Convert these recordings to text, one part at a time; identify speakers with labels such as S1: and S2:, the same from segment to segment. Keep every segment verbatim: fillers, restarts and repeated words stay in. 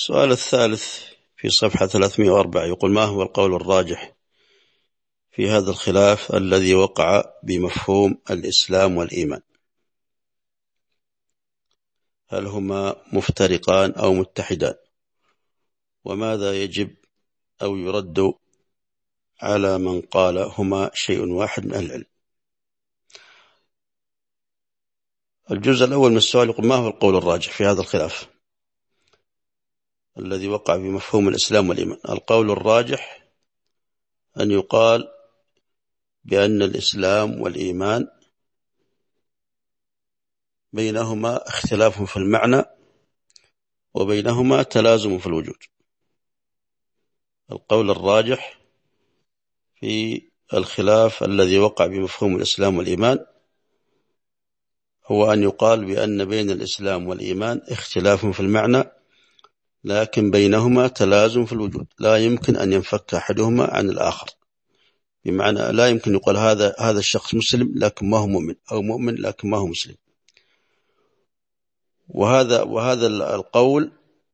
S1: السؤال الثالث في صفحة ثلاثمائة وأربعة يقول: ما هو القول الراجح في هذا الخلاف الذي وقع بمفهوم الإسلام والإيمان؟ هل هما مفترقان أو متحدان؟ وماذا يجب أو يرد على من قال هما شيء واحد من أهل العلم؟ الجزء الأول من السؤال يقول: ما هو القول الراجح في هذا الخلاف الذي وقع بمفهوم الإسلام والإيمان؟ القول الراجح أن يقال بأن الإسلام والإيمان بينهما اختلاف في المعنى وبينهما تلازم في الوجود. القول الراجح في الخلاف الذي وقع بمفهوم الإسلام والإيمان هو أن يقال بأن بين الإسلام والإيمان اختلاف في المعنى لكن بينهما تلازم في الوجود، لا يمكن أن ينفك أحدهما عن الآخر، بمعنى لا يمكن يقول هذا هذا الشخص مسلم لكن ما هو مؤمن، أو مؤمن لكن ما هو مسلم. وهذا وهذا القول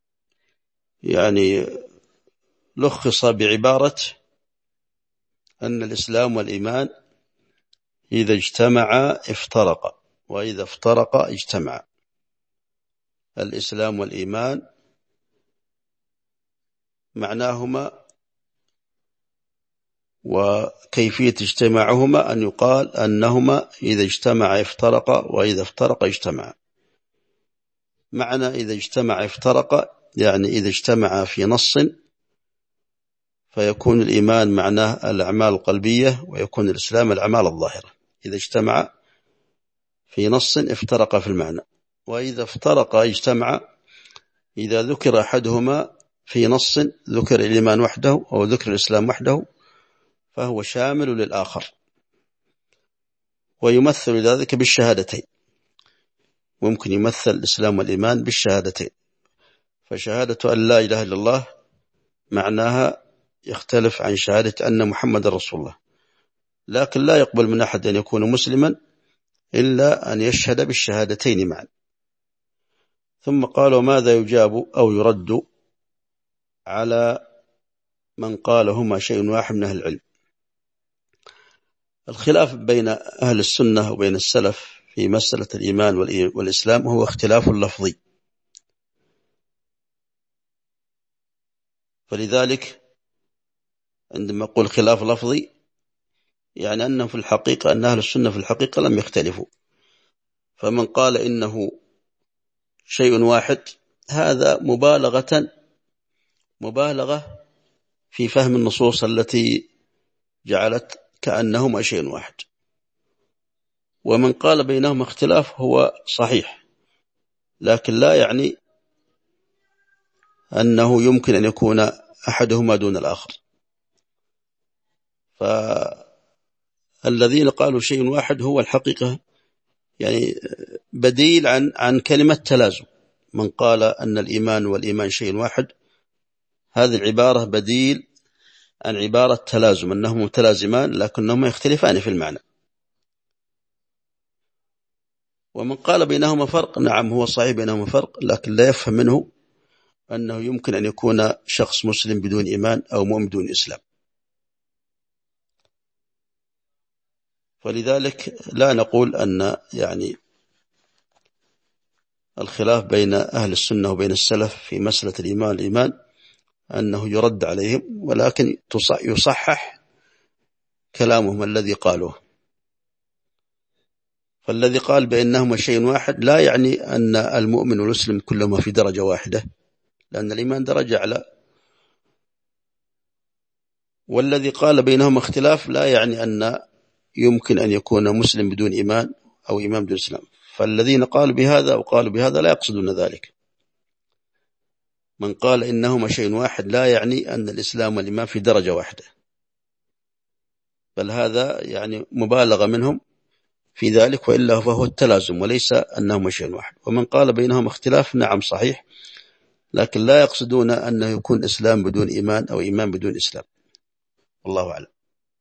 S1: يعني لخص بعبارة أن الإسلام والإيمان إذا اجتمعا افترقا وإذا افترقا اجتمعا. الإسلام والإيمان معناهما وكيفية اجتماعهما أن يقال أنهما إذا اجتمعا افترقا وإذا افترقا اجتمعا. معنى إذا اجتمعا افترقا يعني إذا اجتمعا في نص فيكون الإيمان معناه الأعمال القلبية ويكون الإسلام الأعمال الظاهرة. إذا اجتمع في نص افترق في المعنى، وإذا افترق اجتمع إذا ذكر أحدهما في نص ذكر الإيمان وحده أو ذكر الإسلام وحده فهو شامل للآخر، ويمثل ذلك بالشهادتين. ممكن يمثل الإسلام والإيمان بالشهادتين، فشهادة أن لا إله إلا الله معناها يختلف عن شهادة أن محمد رسول الله، لكن لا يقبل من أحد أن يكون مسلما إلا أن يشهد بالشهادتين معا. ثم قالوا: ماذا يجاب أو يرد على من قال هما شيء واحد من أهل العلم؟ الخلاف بين أهل السنة وبين السلف في مسألة الإيمان والإسلام هو اختلاف لفظي، فلذلك عندما أقول خلاف لفظي يعني أنه في الحقيقة أن أهل السنة في الحقيقة لم يختلفوا. فمن قال إنه شيء واحد هذا مبالغة مبالغة في فهم النصوص التي جعلت كأنهما شيء واحد. ومن قال بينهما اختلاف هو صحيح، لكن لا يعني أنه يمكن أن يكون أحدهما دون الآخر. فالذين قالوا شيء واحد هو الحقيقة يعني بديل عن عن كلمة تلازم. من قال أن الإيمان والإيمان شيء واحد هذه العبارة بديل عن عبارة تلازم، أنهم متلازمان لكنهما يختلفان في المعنى. ومن قال بينهما فرق، نعم هو صحيح بينهما فرق، لكن لا يفهم منه أنه يمكن أن يكون شخص مسلم بدون إيمان أو مؤمن بدون إسلام. فلذلك لا نقول أن يعني الخلاف بين أهل السنة وبين السلف في مسألة الإيمان والإيمان أنه يرد عليهم، ولكن يصحح كلامهم الذي قالوه. فالذي قال بأنهما شيء واحد لا يعني أن المؤمن والمسلم كلهما في درجة واحدة، لأن الإيمان درجة أعلى. والذي قال بينهما اختلاف لا يعني أن يمكن أن يكون مسلم بدون إيمان أو إيمان بدون إسلام. فالذين قالوا بهذا وقالوا بهذا لا يقصدون ذلك. من قال إنهما شيء واحد لا يعني أن الإسلام والإيمان في درجة واحدة، بل هذا يعني مبالغة منهم في ذلك، وإلا فهو التلازم وليس أنهما شيء واحد. ومن قال بينهما اختلاف نعم صحيح، لكن لا يقصدون أنه يكون إسلام بدون إيمان أو إيمان بدون إسلام. والله أعلم.